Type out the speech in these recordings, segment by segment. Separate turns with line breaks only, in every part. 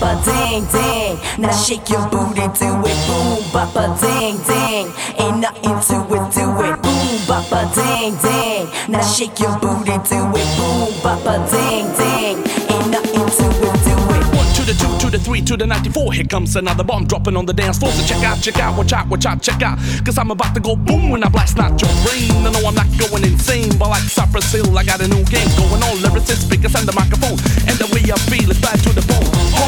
bapa ding ding. Now shake your booty, do it. Boom bapa ding ding. Ain't nothing to it, do it. Boom bapa ding ding. Now shake your booty, do it. Boom bapa ding ding. Ain't nothing to it, do it.
1 to the 2 to the 3 to the 94. Here comes another bomb dropping on the dance floor. So check out, watch out, check out. Cause I'm about to go boom when I blast out your brain. I know I'm not going insane, but like Cypress Hill, I got a new game going on. Lyricists, speakers, and the microphone. And the way I feel is bad to the bone.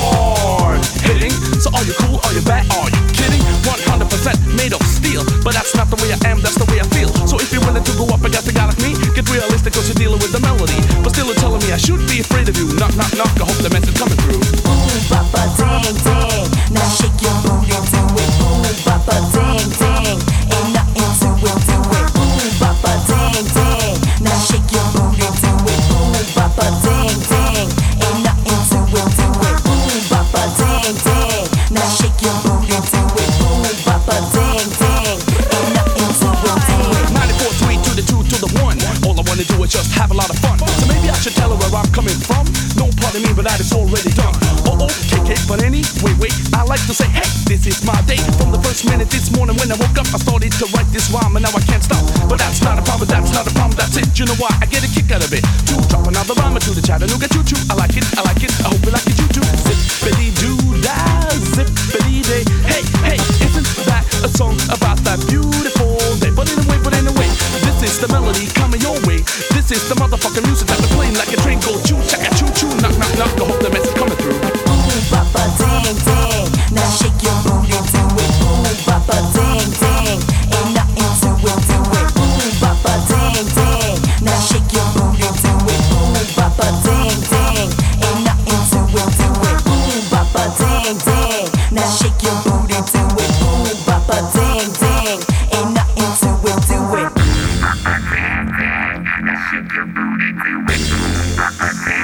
Hard hitting. So are you cool? Are you bad? Are you kidding? 100% made of steel. But that's not the way I am, that's the way I feel. So if you're willing to go up against a guy like me, get realistic cause you're dealing with the melody. But still you're telling me I should be afraid of you. Knock, knock, knock, I hope the message coming through.
Boom bapa ding ding. Now shake your booty, do it. Boom bapa ding ding. Ain't nothing to it, do it. Boom bapa ding ding. Now shake your booty, do it. Boom bapa ding ding. Ain't nothing to it, do it. Boom bapa ding ding. Now shake your booty, do it. Boom bapa ding ding. Ain't nothing to it, do it.
94.3 to the 2 to the 1. All I wanna do is just have a lot of fun. So maybe I should tell her where I'm coming from. No pardon me, but that is already done. KK, but anyway, I like to say, hey, this is my day. From the first minute this morning when I woke up, I started to write this rhyme, and now I can't stop. But that's not a problem, that's not a problem, that's it. You know why? I get a kick out of it. To drop another rhyme to the Chattanooga choo-choo. I like it, I hope you like it, you too. Zippity-doo-dah, zippity-day. Hey, hey, isn't that a song about that beautiful day? But anyway, this is the melody coming your way. This is the motherfucking music that we're playing like a train go choo-chaka choo-choo. Knock, knock, knock, I hope the message coming through.
Bapa ding ding. Now shake your booty, do it. Boom bapa ding ding. Ain't nothing to it, do it. Boom bapa ding ding. Now shake your booty, do it. Boom bapa ding ding. Ain't nothing to it, do it. Boom bapa ding ding. Now shake your booty, do it. Boom bapa ding ding. Ain't nothing to it, do it.
Now shake your booty, do it.